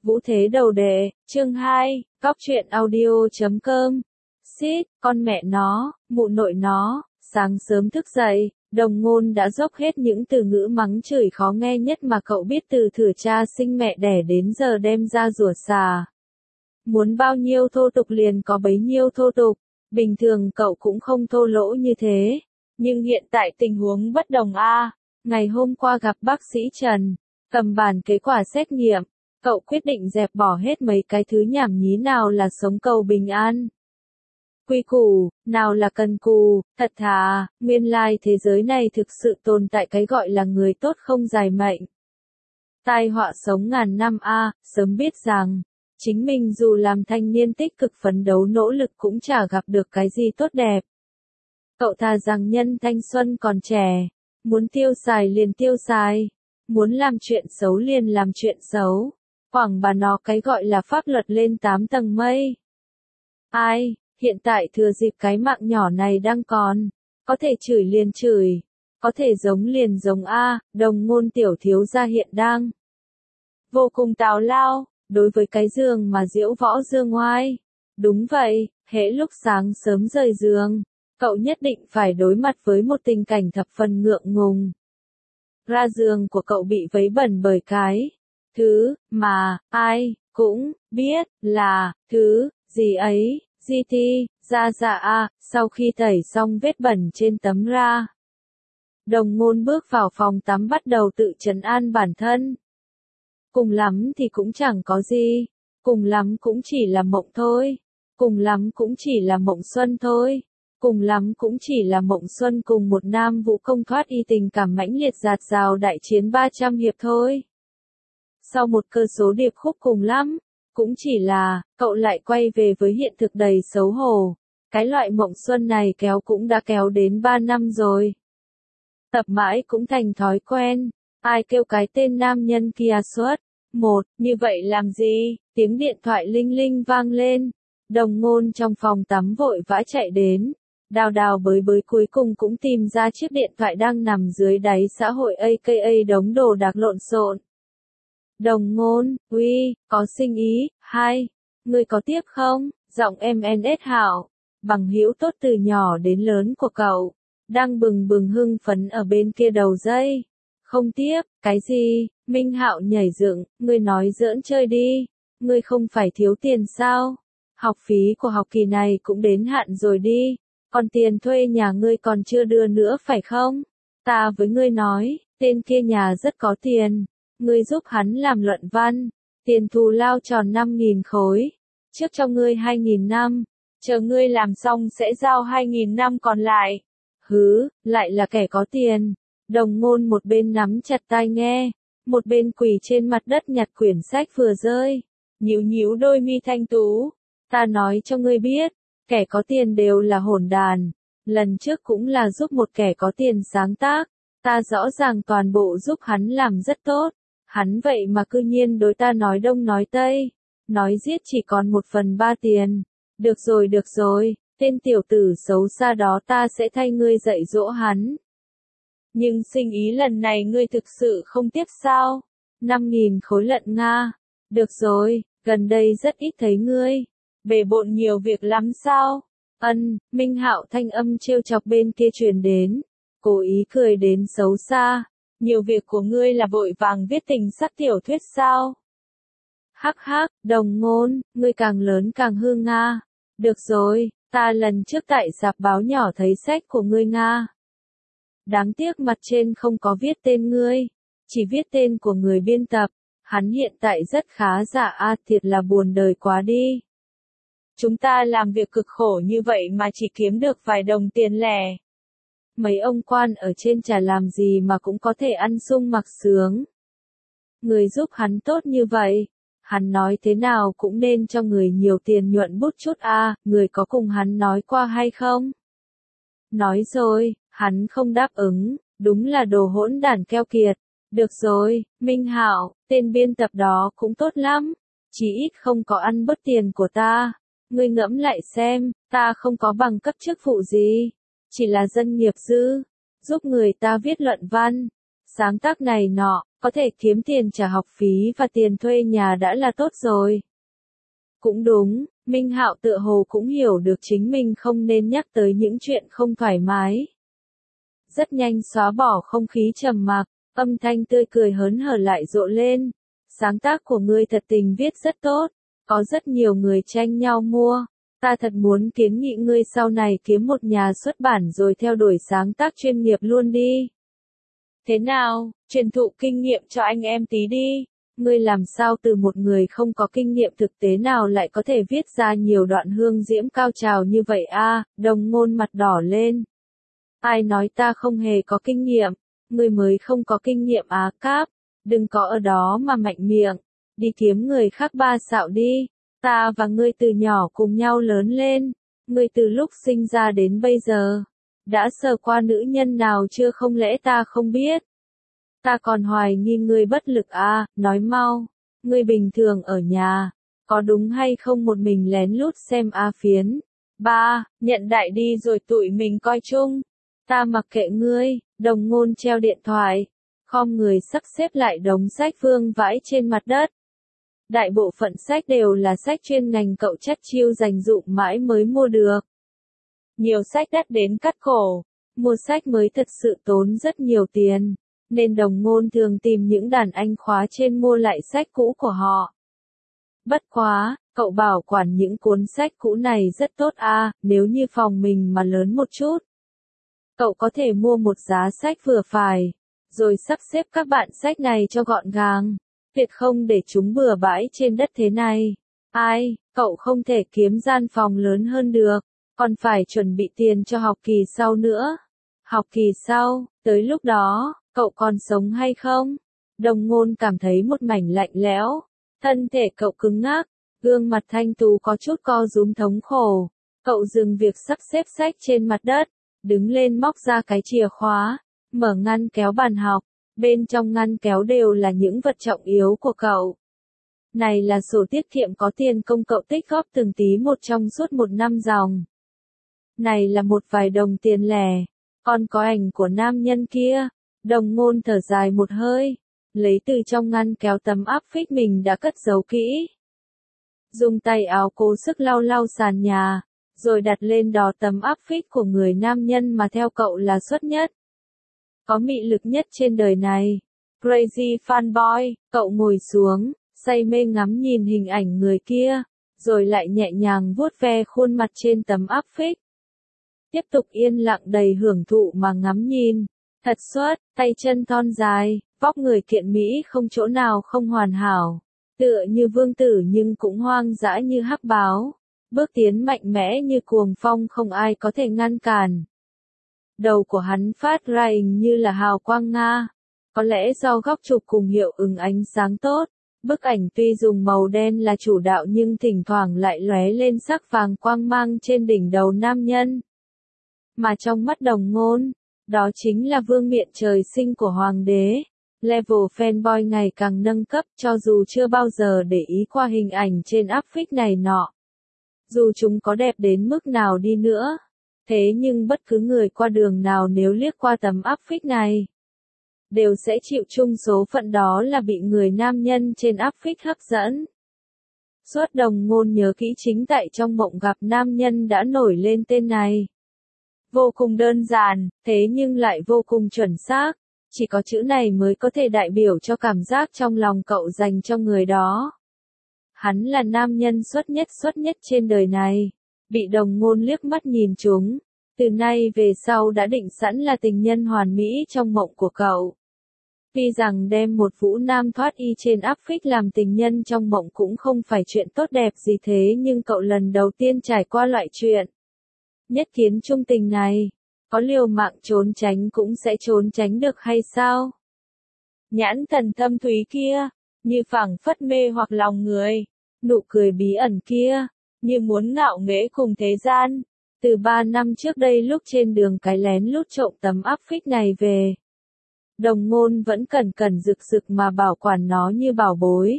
Vũ Thế Đầu Đề, chương 2, Góc truyện audio.com. Xít, con mẹ nó, mụ nội nó, sáng sớm thức dậy, Đồng Ngôn đã dốc hết những từ ngữ mắng chửi khó nghe nhất mà cậu biết từ thửa cha sinh mẹ đẻ đến giờ đem ra rủa xả. Muốn bao nhiêu thô tục liền có bấy nhiêu thô tục, bình thường cậu cũng không thô lỗ như thế, nhưng hiện tại tình huống bất đồng a. Ngày hôm qua gặp bác sĩ Trần, cầm bản kết quả xét nghiệm, cậu quyết định dẹp bỏ hết mấy cái thứ nhảm nhí nào là sống cầu bình an. Quy củ, nào là cần cù, thật thà, nguyên lai thế giới này thực sự tồn tại cái gọi là người tốt không dài mệnh. Tai họa sống ngàn năm a, sớm biết rằng, chính mình dù làm thanh niên tích cực phấn đấu nỗ lực cũng chả gặp được cái gì tốt đẹp. Cậu thà rằng nhân thanh xuân còn trẻ, muốn tiêu xài liền tiêu xài, muốn làm chuyện xấu liền làm chuyện xấu, quảng bà nó cái gọi là pháp luật lên 8 tầng mây. Ai, hiện tại thừa dịp cái mạng nhỏ này đang còn, có thể chửi liền chửi, có thể giống liền giống a, Đồng Ngôn tiểu thiếu gia hiện đang vô cùng tào lao, đối với cái giường mà diễu võ dương ngoai. Đúng vậy, hễ lúc sáng sớm rời giường, cậu nhất định phải đối mặt với một tình cảnh thập phần ngượng ngùng. Ra giường của cậu bị vấy bẩn bởi cái thứ mà ai cũng biết là thứ gì ấy, GT, ra dạ a, sau khi tẩy xong vết bẩn trên tấm ra. Đồng Ngôn bước vào phòng tắm bắt đầu tự trấn an bản thân. Cùng lắm thì cũng chẳng có gì, cùng lắm cũng chỉ là mộng thôi, cùng lắm cũng chỉ là mộng xuân thôi, cùng lắm cũng chỉ là mộng xuân cùng một nam vũ công thoát y tình cảm mãnh liệt dạt dào đại chiến 300 hiệp thôi. Sau một cơ số điệp khúc cùng lắm, cũng chỉ là, cậu lại quay về với hiện thực đầy xấu hổ. Cái loại mộng xuân này kéo cũng đã kéo đến 3 năm rồi. Tập mãi cũng thành thói quen, ai kêu cái tên nam nhân kia suốt. Một, như vậy làm gì? Tiếng điện thoại linh linh vang lên. Đồng Ngôn trong phòng tắm vội vã chạy đến. Đào đào bới bới cuối cùng cũng tìm ra chiếc điện thoại đang nằm dưới đáy xã hội aka đống đồ đạc lộn xộn. Đồng Ngôn, uy, có sinh ý, hai, ngươi có tiếp không? Giọng MNS Hảo, bằng hữu tốt từ nhỏ đến lớn của cậu, đang bừng bừng hưng phấn ở bên kia đầu dây. Không tiếp, cái gì? Minh Hạo nhảy dựng, ngươi nói giỡn chơi đi, ngươi không phải thiếu tiền sao? Học phí của học kỳ này cũng đến hạn rồi đi, còn tiền thuê nhà ngươi còn chưa đưa nữa phải không? Ta với ngươi nói, tên kia nhà rất có tiền. Ngươi giúp hắn làm luận văn, tiền thù lao tròn 5.000 khối, trước cho ngươi 2.000 năm, chờ ngươi làm xong sẽ giao 2.000 năm còn lại. Hứ, lại là kẻ có tiền. Đồng Ngôn một bên nắm chặt tai nghe, một bên quỳ trên mặt đất nhặt quyển sách vừa rơi, nhíu nhíu đôi mi thanh tú. Ta nói cho ngươi biết, kẻ có tiền đều là hỗn đàn. Lần trước cũng là giúp một kẻ có tiền sáng tác, ta rõ ràng toàn bộ giúp hắn làm rất tốt. Hắn vậy mà cư nhiên đối ta nói đông nói tây, nói giết chỉ còn 1/3 tiền. Được rồi, tên tiểu tử xấu xa đó ta sẽ thay ngươi dạy dỗ hắn. Nhưng sinh ý lần này ngươi thực sự không tiếp sao? 5.000 khối lận Nga. Được rồi, gần đây rất ít thấy ngươi. Bề bộn nhiều việc lắm sao? Minh Hạo thanh âm trêu chọc bên kia truyền đến, cố ý cười đến xấu xa. Nhiều việc của ngươi là vội vàng viết tình sắc tiểu thuyết sao? Hắc hắc, Đồng Ngôn, ngươi càng lớn càng hư Nga. Được rồi, ta lần trước tại rạp báo nhỏ thấy sách của ngươi Nga. Đáng tiếc mặt trên không có viết tên ngươi, chỉ viết tên của người biên tập. Hắn hiện tại rất khá giả a, thiệt là buồn đời quá đi. Chúng ta làm việc cực khổ như vậy mà chỉ kiếm được vài đồng tiền lẻ. Mấy ông quan ở trên chả làm gì mà cũng có thể ăn sung mặc sướng. Người giúp hắn tốt như vậy, hắn nói thế nào cũng nên cho người nhiều tiền nhuận bút chút a, người có cùng hắn nói qua hay không? Nói rồi, hắn không đáp ứng, đúng là đồ hỗn đản keo kiệt. Được rồi, Minh Hạo, tên biên tập đó cũng tốt lắm, chỉ ít không có ăn bớt tiền của ta. Ngươi ngẫm lại xem, ta không có bằng cấp chức vụ gì. Chỉ là dân nghiệp dư, giúp người ta viết luận văn, sáng tác này nọ, có thể kiếm tiền trả học phí và tiền thuê nhà đã là tốt rồi. Cũng đúng, Minh Hạo tựa hồ cũng hiểu được chính mình không nên nhắc tới những chuyện không thoải mái. Rất nhanh xóa bỏ không khí trầm mặc, âm thanh tươi cười hớn hở lại rộ lên. Sáng tác của ngươi thật tình viết rất tốt, có rất nhiều người tranh nhau mua. Ta thật muốn kiến nghị ngươi sau này kiếm một nhà xuất bản rồi theo đuổi sáng tác chuyên nghiệp luôn đi. Thế nào, truyền thụ kinh nghiệm cho anh em tí đi. Ngươi làm sao từ một người không có kinh nghiệm thực tế nào lại có thể viết ra nhiều đoạn hương diễm cao trào như vậy a? Đồng Ngôn mặt đỏ lên. Ai nói ta không hề có kinh nghiệm, ngươi mới không có kinh nghiệm á Cáp, đừng có ở đó mà mạnh miệng, đi kiếm người khác ba xạo đi, ta và ngươi từ nhỏ cùng nhau lớn lên, ngươi từ lúc sinh ra đến bây giờ, đã sờ qua nữ nhân nào chưa không lẽ ta không biết. Ta còn hoài nghi ngươi bất lực à, nói mau, ngươi bình thường ở nhà, có đúng hay không một mình lén lút xem A Phiến. Ba, nhận đại đi rồi tụi mình coi chung. Ta mặc kệ ngươi, Đồng Ngôn treo điện thoại, khom người sắp xếp lại đống sách vương vãi trên mặt đất. Đại bộ phận sách đều là sách chuyên ngành cậu chất chiêu dành dụm mãi mới mua được. Nhiều sách đắt đến cắt cổ, mua sách mới thật sự tốn rất nhiều tiền, nên Đồng Ngôn thường tìm những đàn anh khóa trên mua lại sách cũ của họ. Bất quá, cậu bảo quản những cuốn sách cũ này rất tốt à, nếu như phòng mình mà lớn một chút. Cậu có thể mua một giá sách vừa phải, rồi sắp xếp các bạn sách này cho gọn gàng, tuyệt không để chúng bừa bãi trên đất thế này. Ai, cậu không thể kiếm gian phòng lớn hơn được, còn phải chuẩn bị tiền cho học kỳ sau nữa. Học kỳ sau, tới lúc đó, cậu còn sống hay không? Đồng Ngôn cảm thấy một mảnh lạnh lẽo, thân thể cậu cứng ngắc, gương mặt thanh tú có chút co rúm thống khổ. Cậu dừng việc sắp xếp sách trên mặt đất, đứng lên móc ra cái chìa khóa, mở ngăn kéo bàn học, bên trong ngăn kéo đều là những vật trọng yếu của cậu. Này là sổ tiết kiệm có tiền công cậu tích góp từng tí một trong suốt một năm dòng. Này là một vài đồng tiền lẻ, còn có ảnh của nam nhân kia. Đồng Ngôn thở dài một hơi, lấy từ trong ngăn kéo tấm áp phích mình đã cất giấu kỹ. Dùng tay áo cố sức lau lau sàn nhà, rồi đặt lên đó tấm áp phích của người nam nhân mà theo cậu là xuất nhất. Có mị lực nhất trên đời này. Crazy fanboy, cậu ngồi xuống, say mê ngắm nhìn hình ảnh người kia, rồi lại nhẹ nhàng vuốt ve khuôn mặt trên tấm áp phích. Tiếp tục yên lặng đầy hưởng thụ mà ngắm nhìn. Thật xuất, tay chân thon dài, vóc người kiện mỹ không chỗ nào không hoàn hảo. Tựa như vương tử nhưng cũng hoang dã như hắc báo. Bước tiến mạnh mẽ như cuồng phong không ai có thể ngăn cản. Đầu của hắn phát ra hình như là hào quang Nga. Có lẽ do góc chụp cùng hiệu ứng ánh sáng tốt. Bức ảnh tuy dùng màu đen là chủ đạo nhưng thỉnh thoảng lại lóe lên sắc vàng quang mang trên đỉnh đầu nam nhân. Mà trong mắt Đồng Ngôn, đó chính là vương miện trời sinh của hoàng đế. Level fanboy ngày càng nâng cấp cho dù chưa bao giờ để ý qua hình ảnh trên áp phích này nọ. Dù chúng có đẹp đến mức nào đi nữa. Thế nhưng bất cứ người qua đường nào nếu liếc qua tấm áp phích này, đều sẽ chịu chung số phận đó là bị người nam nhân trên áp phích hấp dẫn. Suốt Đồng Ngôn nhớ kỹ chính tại trong mộng gặp nam nhân đã nổi lên tên này. Vô cùng đơn giản, thế nhưng lại vô cùng chuẩn xác. Chỉ có chữ này mới có thể đại biểu cho cảm giác trong lòng cậu dành cho người đó. Hắn là nam nhân xuất nhất trên đời này. Bị Đồng Ngôn liếc mắt nhìn chúng. Từ nay về sau đã định sẵn là tình nhân hoàn mỹ trong mộng của cậu. Tuy rằng đem một vũ nam thoát y trên áp phích làm tình nhân trong mộng cũng không phải chuyện tốt đẹp gì thế nhưng cậu lần đầu tiên trải qua loại chuyện nhất kiến trung tình này. Có liều mạng trốn tránh cũng sẽ trốn tránh được hay sao? Nhãn thần thâm thúy kia, như phảng phất mê hoặc lòng người. Nụ cười bí ẩn kia, như muốn ngạo nghễ cùng thế gian. Từ 3 năm trước đây lúc trên đường cái lén lút trộm tấm áp phích này về. Đồng Ngôn vẫn cẩn cẩn rực rực mà bảo quản nó như bảo bối.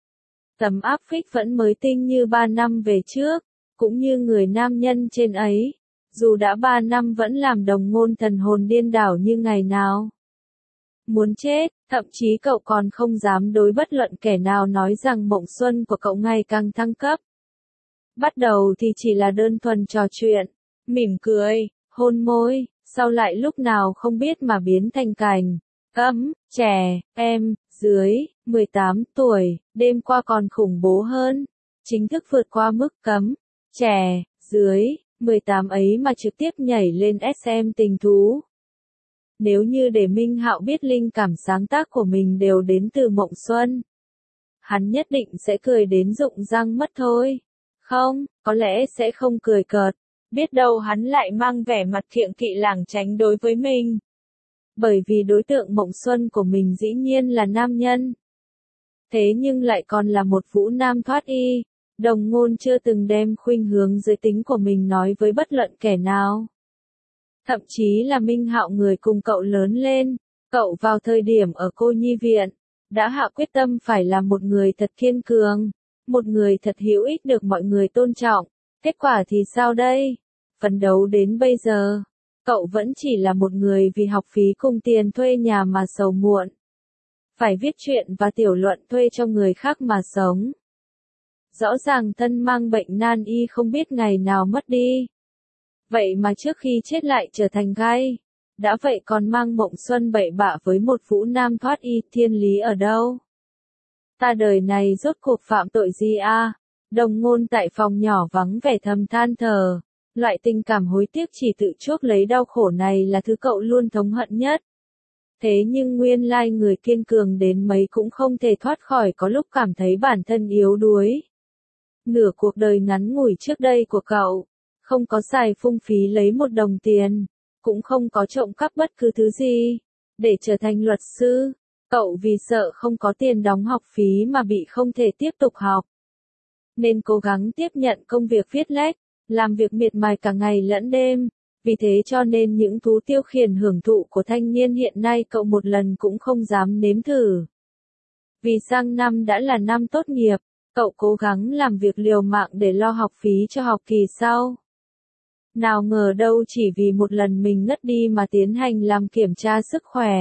Tấm áp phích vẫn mới tinh như 3 năm về trước, cũng như người nam nhân trên ấy. Dù đã 3 năm vẫn làm Đồng Ngôn thần hồn điên đảo như ngày nào. muốn chết, thậm chí cậu còn không dám đối bất luận kẻ nào nói rằng mộng xuân của cậu ngày càng thăng cấp. Bắt đầu thì chỉ là đơn thuần trò chuyện, mỉm cười, hôn môi, sau lại lúc nào không biết mà biến thành cảnh cấm, trẻ, em, dưới 18 tuổi, đêm qua còn khủng bố hơn, chính thức vượt qua mức cấm, trẻ, dưới 18 ấy mà trực tiếp nhảy lên SM tình thú. Nếu như để Minh Hạo biết linh cảm sáng tác của mình đều đến từ mộng xuân, hắn nhất định sẽ cười đến rụng răng mất thôi. Không, có lẽ sẽ không cười cợt, biết đâu hắn lại mang vẻ mặt kiêng kỵ lảng tránh đối với mình. Bởi vì đối tượng mộng xuân của mình dĩ nhiên là nam nhân. Thế nhưng lại còn là một vũ nam thoát y, Đồng Ngôn chưa từng đem khuynh hướng giới tính của mình nói với bất luận kẻ nào. Thậm chí là Minh Hạo người cùng cậu lớn lên, cậu vào thời điểm ở cô nhi viện, đã hạ quyết tâm phải là một người thật kiên cường, một người thật hữu ích được mọi người tôn trọng. Kết quả thì sao đây? Phấn đấu đến bây giờ, cậu vẫn chỉ là một người vì học phí cùng tiền thuê nhà mà sầu muộn. Phải viết truyện và tiểu luận thuê cho người khác mà sống. Rõ ràng thân mang bệnh nan y không biết ngày nào mất đi. Vậy mà trước khi chết lại trở thành gai. Đã vậy còn mang mộng xuân bậy bạ với một vũ nam thoát y, thiên lý ở đâu? Ta đời này rốt cuộc phạm tội gì a? Đồng Ngôn tại phòng nhỏ vắng vẻ thầm than thở. Loại tình cảm hối tiếc chỉ tự chuốc lấy đau khổ này là thứ cậu luôn thống hận nhất. Thế nhưng nguyên lai người kiên cường đến mấy cũng không thể thoát khỏi có lúc cảm thấy bản thân yếu đuối. Nửa cuộc đời ngắn ngủi trước đây của cậu, không có xài phung phí lấy một đồng tiền, cũng không có trộm cắp bất cứ thứ gì. Để trở thành luật sư, cậu vì sợ không có tiền đóng học phí mà bị không thể tiếp tục học. Nên cố gắng tiếp nhận công việc viết lách, làm việc miệt mài cả ngày lẫn đêm. Vì thế cho nên những thú tiêu khiển hưởng thụ của thanh niên hiện nay cậu một lần cũng không dám nếm thử. Vì sang năm đã là năm tốt nghiệp, cậu cố gắng làm việc liều mạng để lo học phí cho học kỳ sau. Nào ngờ đâu chỉ vì một lần mình ngất đi mà tiến hành làm kiểm tra sức khỏe.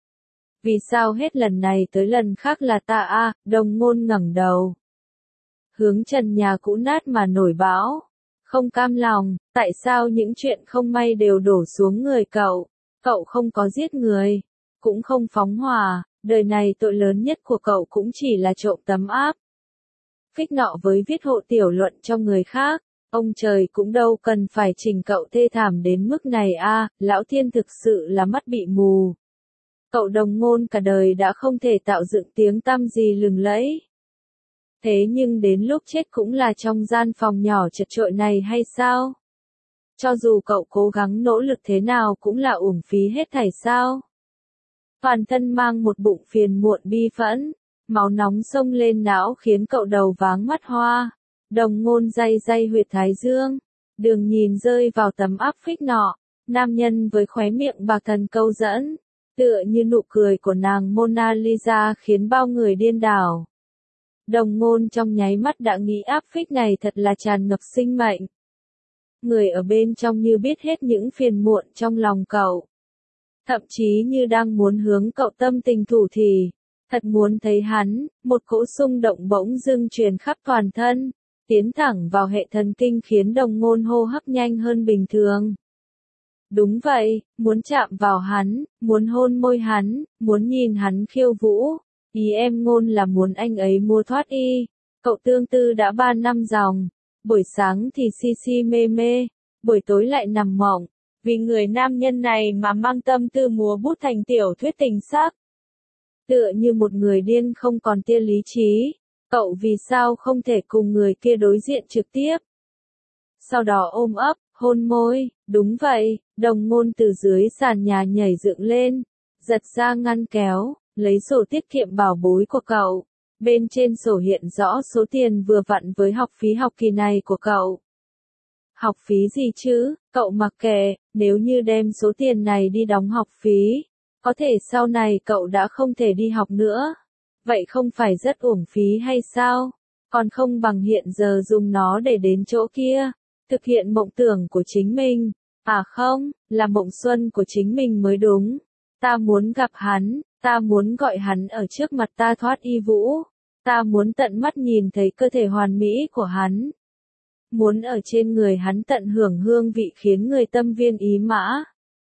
Vì sao hết lần này tới lần khác là ta a? Đồng Ngôn ngẩng đầu. Hướng trần nhà cũ nát mà nổi bão. Không cam lòng, tại sao những chuyện không may đều đổ xuống người cậu? Cậu không có giết người, cũng không phóng hỏa, đời này tội lớn nhất của cậu cũng chỉ là trộm tấm áp. Phích nọ với viết hộ tiểu luận cho người khác, ông trời cũng đâu cần phải trình cậu thê thảm đến mức này a, lão thiên thực sự là mắt bị mù. Cậu Đồng Ngôn cả đời đã không thể tạo dựng tiếng tăm gì lừng lẫy. Thế nhưng đến lúc chết cũng là trong gian phòng nhỏ chật chội này hay sao? Cho dù cậu cố gắng nỗ lực thế nào cũng là uổng phí hết thảy sao? Toàn thân mang một bụng phiền muộn bi phẫn, máu nóng xông lên não khiến cậu đầu váng mắt hoa. Đồng Ngôn day day huyệt thái dương, đường nhìn rơi vào tấm áp phích nọ, nam nhân với khóe miệng bạc thần câu dẫn, tựa như nụ cười của nàng Mona Lisa khiến bao người điên đảo. Đồng Ngôn trong nháy mắt đã nghĩ áp phích này thật là tràn ngập sinh mệnh. Người ở bên trong như biết hết những phiền muộn trong lòng cậu. Thậm chí như đang muốn hướng cậu tâm tình thủ thỉ. Thật muốn thấy hắn, một cỗ xung động bỗng dưng truyền khắp toàn thân, tiến thẳng vào hệ thần kinh khiến Đồng Ngôn hô hấp nhanh hơn bình thường. Đúng vậy, muốn chạm vào hắn, muốn hôn môi hắn, muốn nhìn hắn khiêu vũ. Ý em Ngôn là muốn anh ấy mua thoát y. Cậu tương tư đã 3 năm dòng. Buổi sáng thì si si mê mê, buổi tối lại nằm mộng. Vì người nam nhân này mà mang tâm tư múa bút thành tiểu thuyết tình sắc. Tựa như một người điên không còn tia lý trí. Cậu vì sao không thể cùng người kia đối diện trực tiếp? Sau đó ôm ấp, hôn môi. Đúng vậy, Đồng Ngôn từ dưới sàn nhà nhảy dựng lên, giật ra ngăn kéo, lấy sổ tiết kiệm bảo bối của cậu. Bên trên sổ hiện rõ số tiền vừa vặn với học phí học kỳ này của cậu. Học phí gì chứ, cậu mặc kệ, nếu như đem số tiền này đi đóng học phí, có thể sau này cậu đã không thể đi học nữa. Vậy không phải rất uổng phí hay sao? Còn không bằng hiện giờ dùng nó để đến chỗ kia, thực hiện mộng tưởng của chính mình. À không, là mộng xuân của chính mình mới đúng. Ta muốn gặp hắn, Ta muốn gọi hắn ở trước mặt ta thoát y vũ. Ta muốn tận mắt nhìn thấy cơ thể hoàn mỹ của hắn. Muốn ở trên người hắn tận hưởng hương vị khiến người tâm viên ý mã.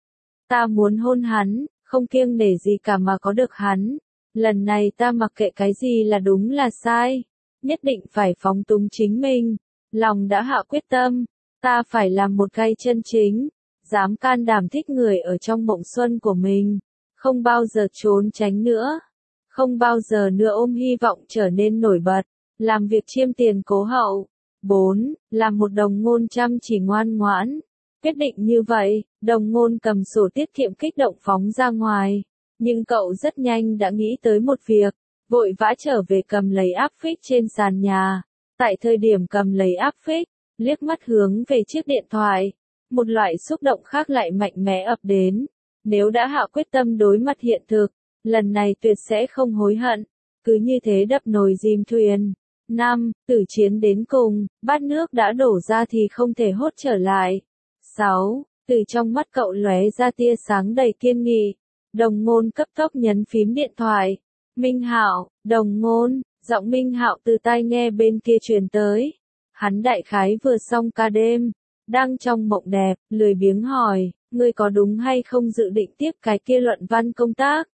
Ta muốn hôn hắn, không kiêng nể gì cả mà có được hắn. Lần này ta mặc kệ cái gì là đúng là sai. Nhất định phải phóng túng chính mình. Lòng đã hạ quyết tâm. Ta phải làm một gai chân chính. Dám can đảm thích người ở trong mộng xuân của mình. Không bao giờ trốn tránh nữa. Không bao giờ nữa ôm hy vọng trở nên nổi bật. Làm việc chiêm tiền cố hậu. 4. Làm một đồng ngôn chăm chỉ ngoan ngoãn. Quyết định như vậy, đồng ngôn cầm sổ tiết kiệm kích động phóng ra ngoài. Nhưng cậu rất nhanh đã nghĩ tới một việc. Vội vã trở về cầm lấy áp phích trên sàn nhà. Tại thời điểm cầm lấy áp phích, liếc mắt hướng về chiếc điện thoại. Một loại xúc động khác lại mạnh mẽ ập đến. Nếu đã hạ quyết tâm đối mặt hiện thực, lần này tuyệt sẽ không hối hận. Cứ như thế đập nồi dìm thuyền. 5. Tử chiến đến cùng, bát nước đã đổ ra thì không thể hốt trở lại. 6. Từ trong mắt cậu lóe ra tia sáng đầy kiên nghị. Đồng ngôn cấp tốc nhấn phím điện thoại. Minh Hạo, đồng ngôn, giọng Minh Hạo từ tai nghe bên kia truyền tới. Hắn đại khái vừa xong ca đêm, đang trong mộng đẹp, lười biếng hỏi, ngươi có đúng hay không dự định tiếp cái kia luận văn công tác?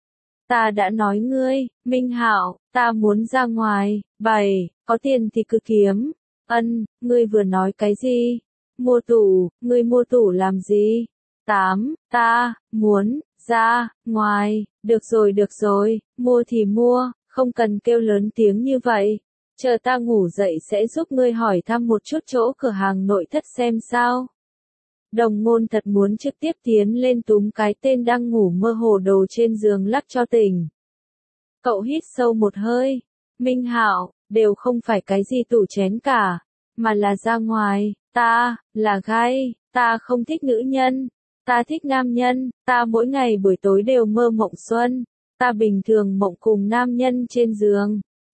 Ta đã nói ngươi, Minh Hạo, ta muốn ra ngoài. 7. Có tiền thì cứ kiếm. Ân, ngươi vừa nói cái gì? Mua tủ, ngươi mua tủ làm gì? 8. Ta muốn ra ngoài. Được rồi, mua thì mua, không cần kêu lớn tiếng như vậy. Chờ ta ngủ dậy sẽ giúp ngươi hỏi thăm một chút chỗ cửa hàng nội thất xem sao. Đồng ngôn thật muốn trực tiếp tiến lên túm cái tên đang ngủ mơ hồ đồ trên giường lắc cho tỉnh. Cậu hít sâu một hơi. Minh Hạo, đều không phải cái gì tủ chén cả, mà là ra ngoài. Ta là gay, ta không thích nữ nhân, ta thích nam nhân, ta mỗi ngày buổi tối đều mơ mộng xuân, ta bình thường mộng cùng nam nhân trên giường.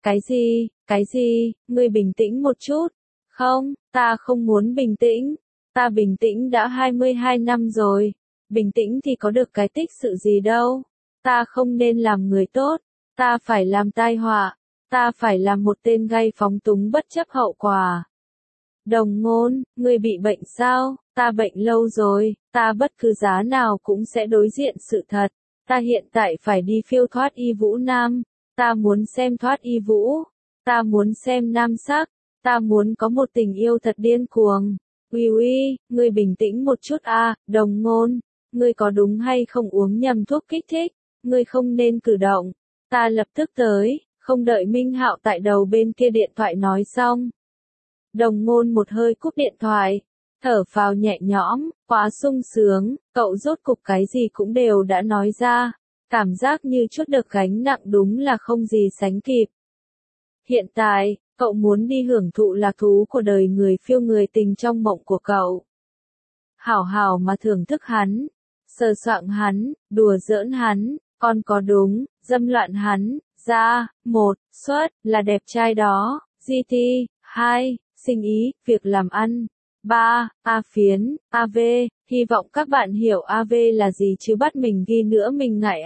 Cái gì, ngươi bình tĩnh một chút. Không, ta không muốn bình tĩnh. Ta bình tĩnh đã 22 năm rồi. Bình tĩnh thì có được cái tích sự gì đâu. Ta không nên làm người tốt. Ta phải làm tai họa. Ta phải làm một tên gay phóng túng bất chấp hậu quả. Đồng ngôn, ngươi bị bệnh sao? Ta bệnh lâu rồi. Ta bất cứ giá nào cũng sẽ đối diện sự thật. Ta hiện tại phải đi phiêu thoát y vũ nam. Ta muốn xem thoát y vũ. Ta muốn xem nam sắc. Ta muốn có một tình yêu thật điên cuồng. Uy, ngươi bình tĩnh một chút đồng ngôn. Ngươi có đúng hay không uống nhầm thuốc kích thích? Ngươi không nên cử động. Ta lập tức tới, không đợi Minh Hạo tại đầu bên kia điện thoại nói xong. Đồng ngôn một hơi cúp điện thoại. Thở phào nhẹ nhõm, quá sung sướng, cậu rốt cục cái gì cũng đều đã nói ra. Cảm giác như chút được gánh nặng đúng là không gì sánh kịp. Hiện tại, cậu muốn đi hưởng thụ lạc thú của đời người phiêu người tình trong mộng của cậu. Hảo hảo mà thưởng thức hắn, sờ soạng hắn, đùa giỡn hắn, còn có đúng, dâm loạn hắn. Ra, 1, xuất, là đẹp trai đó, GT, 2, sinh ý, việc làm ăn. 3, A phiến, AV, hy vọng các bạn hiểu AV là gì chứ bắt mình ghi nữa mình ngại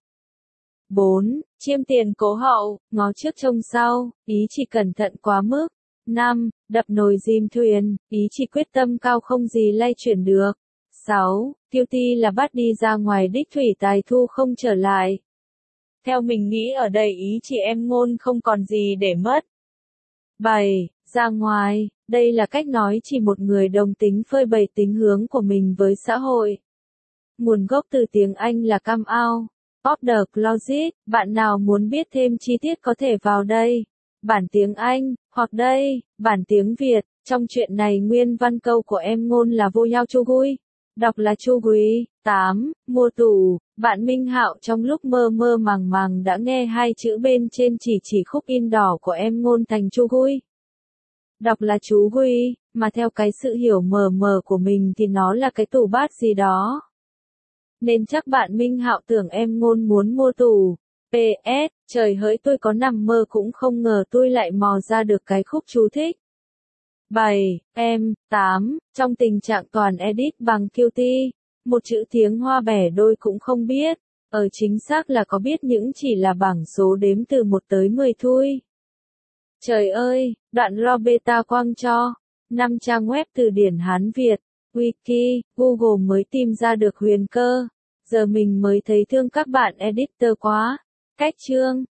4. Chiêm tiền cố hậu, ngó trước trông sau, ý chỉ cẩn thận quá mức. 5. Đập nồi dìm thuyền, ý chỉ quyết tâm cao không gì lay chuyển được. 6. Tiêu ti là bắt đi ra ngoài đích thủy tài thu không trở lại. Theo mình nghĩ ở đây ý chị em ngôn không còn gì để mất. 7. Ra ngoài, đây là cách nói chỉ một người đồng tính phơi bày tính hướng của mình với xã hội. Nguồn gốc từ tiếng Anh là come out of the closet. Bạn nào muốn biết thêm chi tiết có thể vào đây. Bản tiếng Anh, hoặc đây, bản tiếng Việt. Trong chuyện này nguyên văn câu của em ngôn là vô yao chu gui. Đọc là chu quý. 8. Mua tủ. Bạn Minh Hạo trong lúc mơ mơ màng màng đã nghe hai chữ bên trên chỉ khúc in đỏ của em ngôn thành chu gui. Đọc là chú gui, mà theo cái sự hiểu mờ mờ của mình thì nó là cái tủ bát gì đó. Nên chắc bạn Minh Hạo tưởng em ngôn muốn mua tủ. PS, trời hỡi tôi có nằm mơ cũng không ngờ tôi lại mò ra được cái khúc chú thích. 7. Em, 8. Trong tình trạng toàn edit bằng Qt, một chữ tiếng Hoa bẻ đôi cũng không biết. chính xác là có biết những chỉ là bảng số đếm từ 1 tới 10 thôi. Trời ơi, đoạn Roberta Quang cho 5 trang web từ điển Hán Việt, Wiki, Google mới tìm ra được huyền cơ. Giờ mình mới thấy thương các bạn editor quá. Cách chương